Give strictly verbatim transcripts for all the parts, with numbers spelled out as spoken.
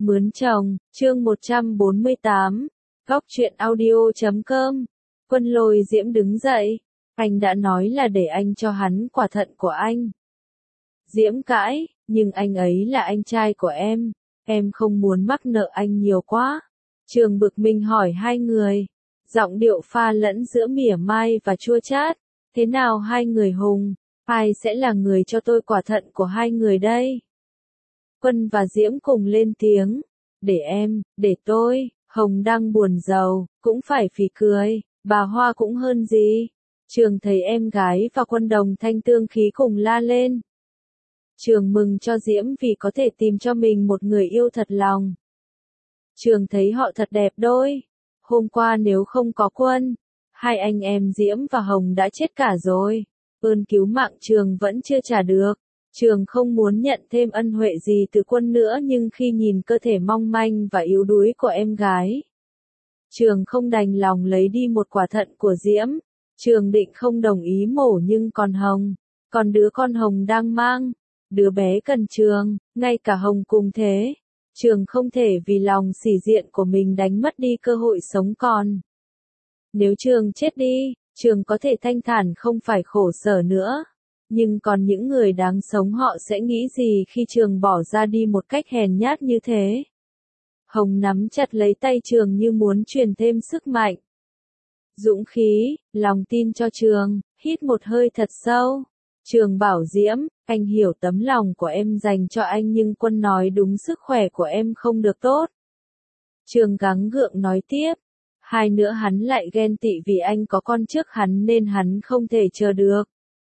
Mướn chồng, chương một trăm bốn mươi tám, góc truyện audio chấm com. Quân Lôi Diễm đứng dậy, anh đã nói là để anh cho hắn quả thận của anh. Diễm cãi, nhưng anh ấy là anh trai của em, em không muốn mắc nợ anh nhiều quá. Trường bực mình hỏi hai người, giọng điệu pha lẫn giữa mỉa mai và chua chát, thế nào hai người Hùng, ai sẽ là người cho tôi quả thận của hai người đây? Quân và Diễm cùng lên tiếng, để em, để tôi. Hồng đang buồn giàu, cũng phải phì cười, bà Hoa cũng hơn gì. Trường thấy em gái và Quân đồng thanh tương khí cùng la lên. Trường mừng cho Diễm vì có thể tìm cho mình một người yêu thật lòng. Trường thấy họ thật đẹp đôi. Hôm qua nếu không có Quân, hai anh em Diễm và Hồng đã chết cả rồi. Ơn cứu mạng Trường vẫn chưa trả được. Trường không muốn nhận thêm ân huệ gì từ Quân nữa, nhưng khi nhìn cơ thể mong manh và yếu đuối của em gái, Trường không đành lòng lấy đi một quả thận của Diễm. Trường định không đồng ý mổ, nhưng còn Hồng, còn đứa con Hồng đang mang, đứa bé cần Trường, ngay cả Hồng cùng thế. Trường không thể vì lòng sĩ diện của mình đánh mất đi cơ hội sống còn. Nếu Trường chết đi, Trường có thể thanh thản không phải khổ sở nữa. Nhưng còn những người đáng sống họ sẽ nghĩ gì khi Trường bỏ ra đi một cách hèn nhát như thế? Hồng nắm chặt lấy tay Trường như muốn truyền thêm sức mạnh, dũng khí, lòng tin cho Trường, hít một hơi thật sâu. Trường bảo Diễm, anh hiểu tấm lòng của em dành cho anh, nhưng Quân nói đúng, sức khỏe của em không được tốt. Trường gắng gượng nói tiếp, hai nữa hắn lại ghen tị vì anh có con trước hắn nên hắn không thể chờ được.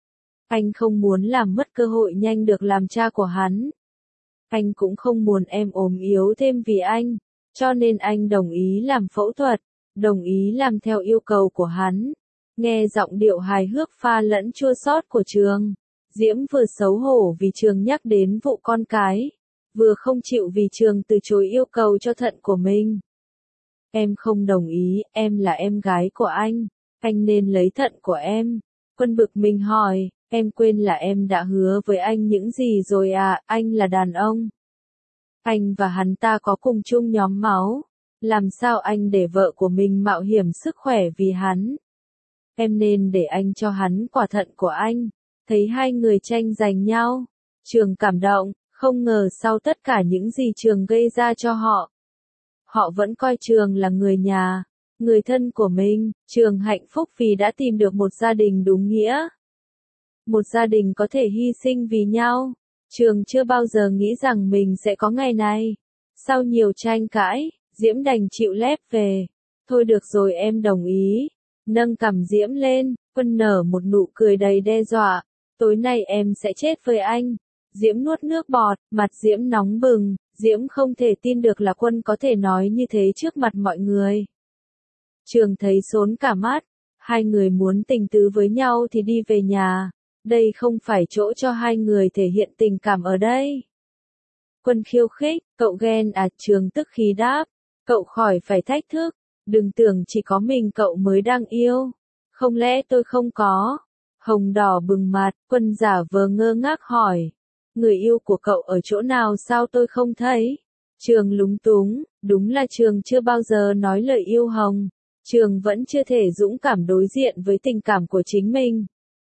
Anh không muốn làm mất cơ hội nhanh được làm cha của hắn. Anh cũng không muốn em ốm yếu thêm vì anh, cho nên anh đồng ý làm phẫu thuật, đồng ý làm theo yêu cầu của hắn. Nghe giọng điệu hài hước pha lẫn chua xót của Trường, Diễm vừa xấu hổ vì Trường nhắc đến vụ con cái, vừa không chịu vì Trường từ chối yêu cầu cho thận của mình. Em không đồng ý, em là em gái của anh, anh nên lấy thận của em. Quân bực mình hỏi, em quên là em đã hứa với anh những gì rồi à? Anh là đàn ông. Anh và hắn ta có cùng chung nhóm máu. Làm sao anh để vợ của mình mạo hiểm sức khỏe vì hắn? Em nên để anh cho hắn quả thận của anh. Thấy hai người tranh giành nhau, Trường cảm động, không ngờ sau tất cả những gì Trường gây ra cho họ, họ vẫn coi Trường là người nhà, người thân của mình. Trường hạnh phúc vì đã tìm được một gia đình đúng nghĩa. Một gia đình có thể hy sinh vì nhau. Trường chưa bao giờ nghĩ rằng mình sẽ có ngày này. Sau nhiều tranh cãi, Diễm đành chịu lép về. Thôi được rồi, em đồng ý. Nâng cằm Diễm lên, Quân nở một nụ cười đầy đe dọa. Tối nay em sẽ chết với anh. Diễm nuốt nước bọt, mặt Diễm nóng bừng. Diễm không thể tin được là Quân có thể nói như thế trước mặt mọi người. Trường thấy xốn cả mắt. Hai người muốn tình tứ với nhau thì đi về nhà. Đây không phải chỗ cho hai người thể hiện tình cảm ở đây. Quân khiêu khích, cậu ghen à? Trường tức khí đáp, cậu khỏi phải thách thức, đừng tưởng chỉ có mình cậu mới đang yêu. Không lẽ tôi không có? Hồng đỏ bừng mặt, Quân giả vờ ngơ ngác hỏi, người yêu của cậu ở chỗ nào sao tôi không thấy? Trường lúng túng, đúng là Trường chưa bao giờ nói lời yêu Hồng. Trường vẫn chưa thể dũng cảm đối diện với tình cảm của chính mình.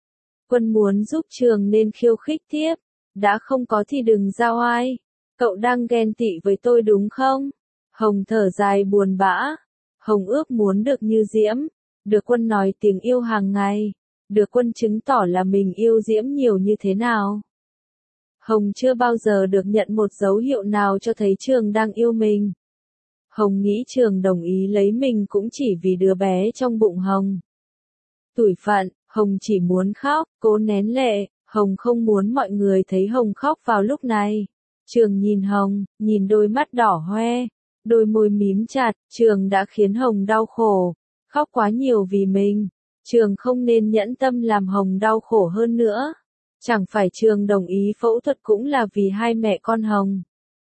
Quân muốn giúp Trường nên khiêu khích tiếp, đã không có thì đừng giao oai. Cậu đang ghen tị với tôi đúng không? Hồng thở dài buồn bã. Hồng ước muốn được như Diễm, được Quân nói tiếng yêu hàng ngày, được Quân chứng tỏ là mình yêu Diễm nhiều như thế nào. Hồng chưa bao giờ được nhận một dấu hiệu nào cho thấy Trường đang yêu mình. Hồng nghĩ Trường đồng ý lấy mình cũng chỉ vì đứa bé trong bụng Hồng. Tủi phận, Hồng chỉ muốn khóc, cố nén lệ. Hồng không muốn mọi người thấy Hồng khóc vào lúc này. Trường nhìn Hồng, nhìn đôi mắt đỏ hoe, đôi môi mím chặt. Trường đã khiến Hồng đau khổ, khóc quá nhiều vì mình. Trường không nên nhẫn tâm làm Hồng đau khổ hơn nữa. Chẳng phải Trường đồng ý phẫu thuật cũng là vì hai mẹ con Hồng.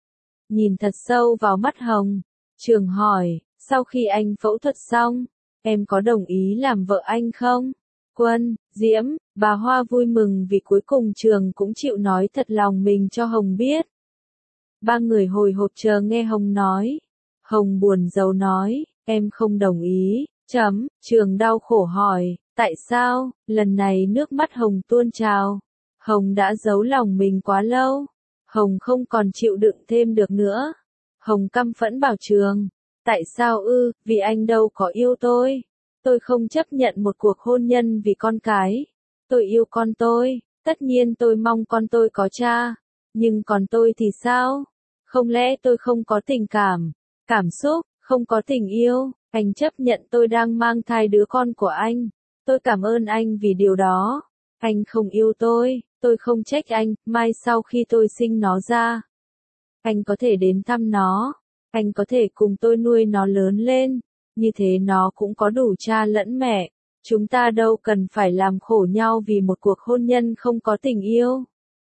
Nhìn thật sâu vào mắt Hồng, Trường hỏi, sau khi anh phẫu thuật xong, em có đồng ý làm vợ anh không? Quân, Diễm, bà Hoa vui mừng vì cuối cùng Trường cũng chịu nói thật lòng mình cho Hồng biết. Ba người hồi hộp chờ nghe Hồng nói. Hồng buồn rầu nói, em không đồng ý, chấm, Trường đau khổ hỏi, tại sao, lần này nước mắt Hồng tuôn trào. Hồng đã giấu lòng mình quá lâu. Hồng không còn chịu đựng thêm được nữa. Hồng căm phẫn bảo Trường, tại sao ư, vì anh đâu có yêu tôi. Tôi không chấp nhận một cuộc hôn nhân vì con cái. Tôi yêu con tôi, tất nhiên tôi mong con tôi có cha. Nhưng còn tôi thì sao? Không lẽ tôi không có tình cảm, cảm xúc, không có tình yêu? Anh chấp nhận tôi đang mang thai đứa con của anh. Tôi cảm ơn anh vì điều đó. Anh không yêu tôi, tôi không trách anh, mai sau khi tôi sinh nó ra. Anh có thể đến thăm nó, anh có thể cùng tôi nuôi nó lớn lên, như thế nó cũng có đủ cha lẫn mẹ. Chúng ta đâu cần phải làm khổ nhau vì một cuộc hôn nhân không có tình yêu.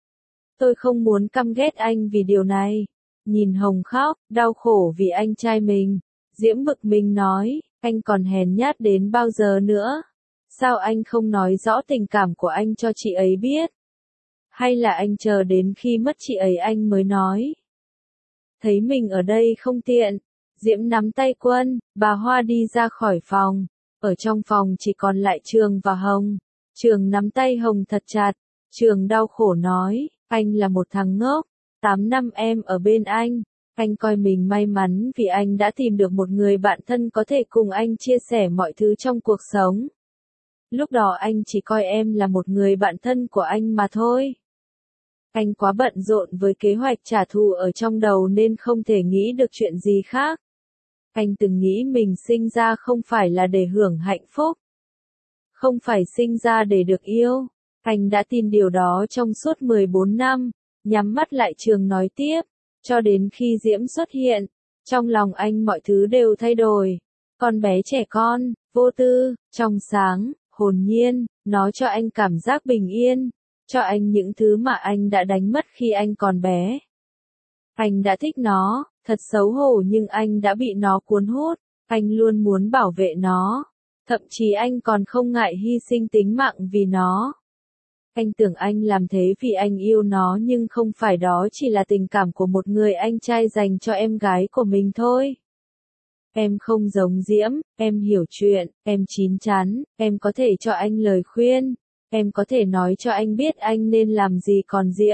Tôi không muốn căm ghét anh vì điều này. Nhìn Hồng khóc, đau khổ vì anh trai mình. Diễm bực mình nói, anh còn hèn nhát đến bao giờ nữa? Sao anh không nói rõ tình cảm của anh cho chị ấy biết? Hay là anh chờ đến khi mất chị ấy anh mới nói? Thấy mình ở đây không tiện, Diễm nắm tay Quân, bà Hoa đi ra khỏi phòng. Ở trong phòng chỉ còn lại Trường và Hồng. Trường nắm tay Hồng thật chặt. Trường đau khổ nói, anh là một thằng ngốc. Tám năm em ở bên anh. Anh coi mình may mắn vì anh đã tìm được một người bạn thân có thể cùng anh chia sẻ mọi thứ trong cuộc sống. Lúc đó anh chỉ coi em là một người bạn thân của anh mà thôi. Anh quá bận rộn với kế hoạch trả thù ở trong đầu nên không thể nghĩ được chuyện gì khác. Anh từng nghĩ mình sinh ra không phải là để hưởng hạnh phúc. Không phải sinh ra để được yêu. Anh đã tin điều đó trong suốt mười bốn năm. Nhắm mắt lại Trường nói tiếp. Cho đến khi Diễm xuất hiện. Trong lòng anh mọi thứ đều thay đổi. Con bé trẻ con, vô tư, trong sáng, hồn nhiên, nó cho anh cảm giác bình yên. Cho anh những thứ mà anh đã đánh mất khi anh còn bé. Anh đã thích nó, thật xấu hổ nhưng anh đã bị nó cuốn hút. Anh luôn muốn bảo vệ nó. Thậm chí anh còn không ngại hy sinh tính mạng vì nó. Anh tưởng anh làm thế vì anh yêu nó nhưng không phải, đó chỉ là tình cảm của một người anh trai dành cho em gái của mình thôi. Em không giống Diễm, em hiểu chuyện, em chín chắn, em có thể cho anh lời khuyên, em có thể nói cho anh biết anh nên làm gì, còn Diễm.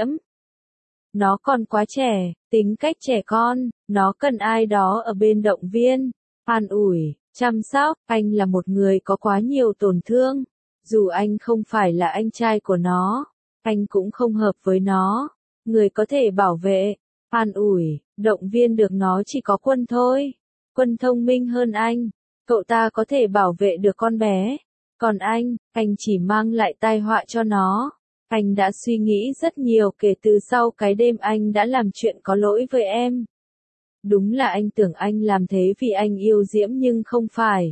Nó còn quá trẻ, tính cách trẻ con, nó cần ai đó ở bên động viên, an ủi, chăm sóc. Anh là một người có quá nhiều tổn thương. Dù anh không phải là anh trai của nó, anh cũng không hợp với nó. Người có thể bảo vệ, an ủi, động viên được nó chỉ có Quân thôi. Quân thông minh hơn anh, cậu ta có thể bảo vệ được con bé. Còn anh, anh chỉ mang lại tai họa cho nó. Anh đã suy nghĩ rất nhiều kể từ sau cái đêm anh đã làm chuyện có lỗi với em. Đúng là anh tưởng anh làm thế vì anh yêu Diễm nhưng không phải.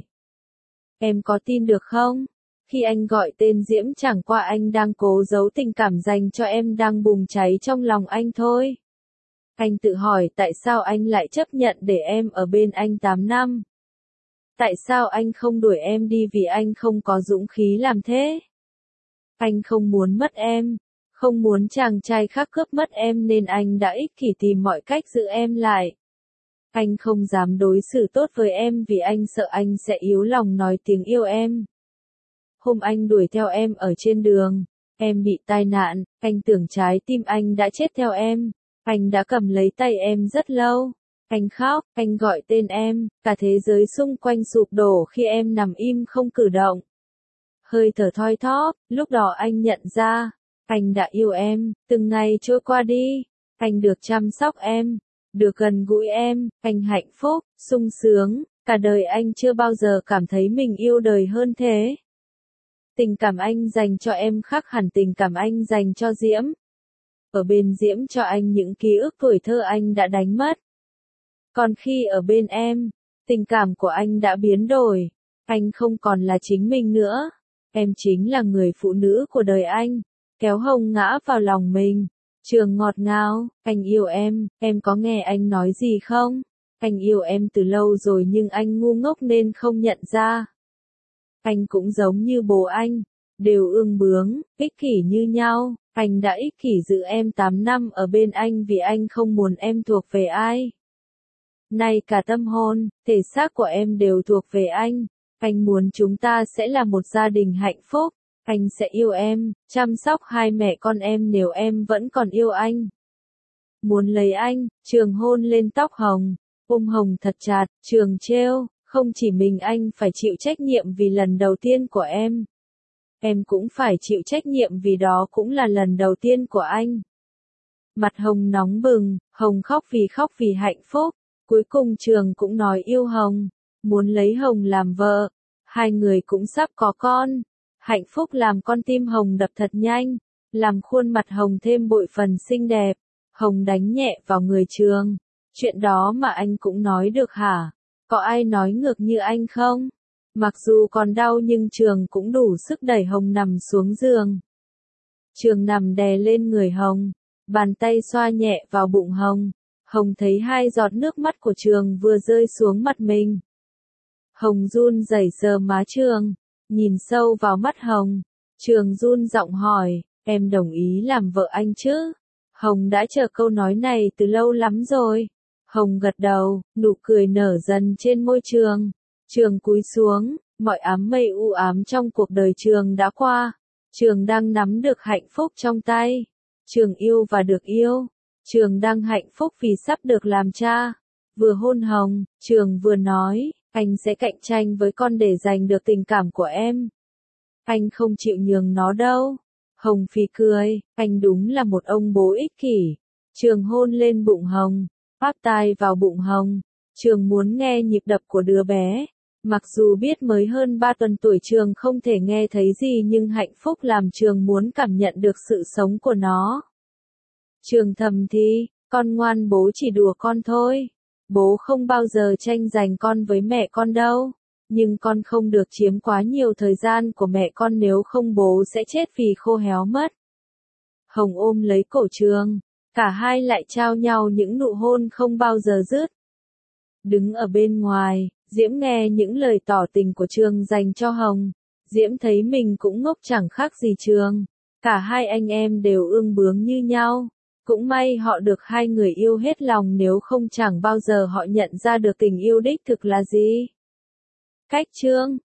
Em có tin được không? Khi anh gọi tên Diễm chẳng qua anh đang cố giấu tình cảm dành cho em đang bùng cháy trong lòng anh thôi. Anh tự hỏi tại sao anh lại chấp nhận để em ở bên anh tám năm. Tại sao anh không đuổi em đi vì anh không có dũng khí làm thế? Anh không muốn mất em, không muốn chàng trai khác cướp mất em nên anh đã ích kỷ tìm mọi cách giữ em lại. Anh không dám đối xử tốt với em vì anh sợ anh sẽ yếu lòng nói tiếng yêu em. Hôm anh đuổi theo em ở trên đường, em bị tai nạn, anh tưởng trái tim anh đã chết theo em. Anh đã cầm lấy tay em rất lâu. Anh khóc, anh gọi tên em, cả thế giới xung quanh sụp đổ khi em nằm im không cử động. Hơi thở thoi thóp, lúc đó anh nhận ra, anh đã yêu em, từng ngày trôi qua đi, anh được chăm sóc em, được gần gũi em, anh hạnh phúc, sung sướng, cả đời anh chưa bao giờ cảm thấy mình yêu đời hơn thế. Tình cảm anh dành cho em khác hẳn tình cảm anh dành cho Diễm. Ở bên Diễm cho anh những ký ức tuổi thơ anh đã đánh mất. Còn khi ở bên em, tình cảm của anh đã biến đổi. Anh không còn là chính mình nữa. Em chính là người phụ nữ của đời anh. Kéo Hồng ngã vào lòng mình. Trường ngọt ngào, anh yêu em, em có nghe anh nói gì không? Anh yêu em từ lâu rồi nhưng anh ngu ngốc nên không nhận ra. Anh cũng giống như bố anh. đều ương bướng, ích kỷ như nhau. Anh đã ích kỷ giữ em tám năm ở bên anh vì anh không muốn em thuộc về ai. Nay cả tâm hồn, thể xác của em đều thuộc về anh. Anh muốn chúng ta sẽ là một gia đình hạnh phúc. Anh sẽ yêu em, chăm sóc hai mẹ con em nếu em vẫn còn yêu anh. Muốn lấy anh, Trường hôn lên tóc Hồng, ôm Hồng thật chặt, Trường trêu, không chỉ mình anh phải chịu trách nhiệm vì lần đầu tiên của em. Em cũng phải chịu trách nhiệm vì đó cũng là lần đầu tiên của anh. Mặt Hồng nóng bừng, Hồng khóc vì khóc vì hạnh phúc. Cuối cùng Trường cũng nói yêu Hồng, muốn lấy Hồng làm vợ. Hai người cũng sắp có con. Hạnh phúc làm con tim Hồng đập thật nhanh, làm khuôn mặt Hồng thêm bội phần xinh đẹp. Hồng đánh nhẹ vào người Trường. Chuyện đó mà anh cũng nói được hả? Có ai nói ngược như anh không? Mặc dù còn đau nhưng Trường cũng đủ sức đẩy Hồng nằm xuống giường. Trường nằm đè lên người Hồng, bàn tay xoa nhẹ vào bụng Hồng. Hồng thấy hai giọt nước mắt của Trường vừa rơi xuống mặt mình. Hồng run rẩy sờ má Trường, nhìn sâu vào mắt Hồng. Trường run giọng hỏi, em đồng ý làm vợ anh chứ? Hồng đã chờ câu nói này từ lâu lắm rồi. Hồng gật đầu, nụ cười nở dần trên môi Trường. Trường cúi xuống, mọi ám mây u ám trong cuộc đời Trường đã qua. Trường đang nắm được hạnh phúc trong tay. Trường yêu và được yêu. Trường đang hạnh phúc vì sắp được làm cha. Vừa hôn Hồng, Trường vừa nói, anh sẽ cạnh tranh với con để giành được tình cảm của em. Anh không chịu nhường nó đâu. Hồng phì cười, anh đúng là một ông bố ích kỷ. Trường hôn lên bụng Hồng, áp tai vào bụng Hồng. Trường muốn nghe nhịp đập của đứa bé. Mặc dù biết mới hơn ba tuần tuổi Trường không thể nghe thấy gì nhưng hạnh phúc làm Trường muốn cảm nhận được sự sống của nó. Trường thầm thì, con ngoan bố chỉ đùa con thôi. Bố không bao giờ tranh giành con với mẹ con đâu. Nhưng con không được chiếm quá nhiều thời gian của mẹ con nếu không bố sẽ chết vì khô héo mất. Hồng ôm lấy cổ Trường, cả hai lại trao nhau những nụ hôn không bao giờ dứt. Đứng ở bên ngoài, Diễm nghe những lời tỏ tình của Trường dành cho Hồng. Diễm thấy mình cũng ngốc chẳng khác gì Trường. Cả hai anh em đều ương bướng như nhau. Cũng may họ được hai người yêu hết lòng nếu không chẳng bao giờ họ nhận ra được tình yêu đích thực là gì. Cách chương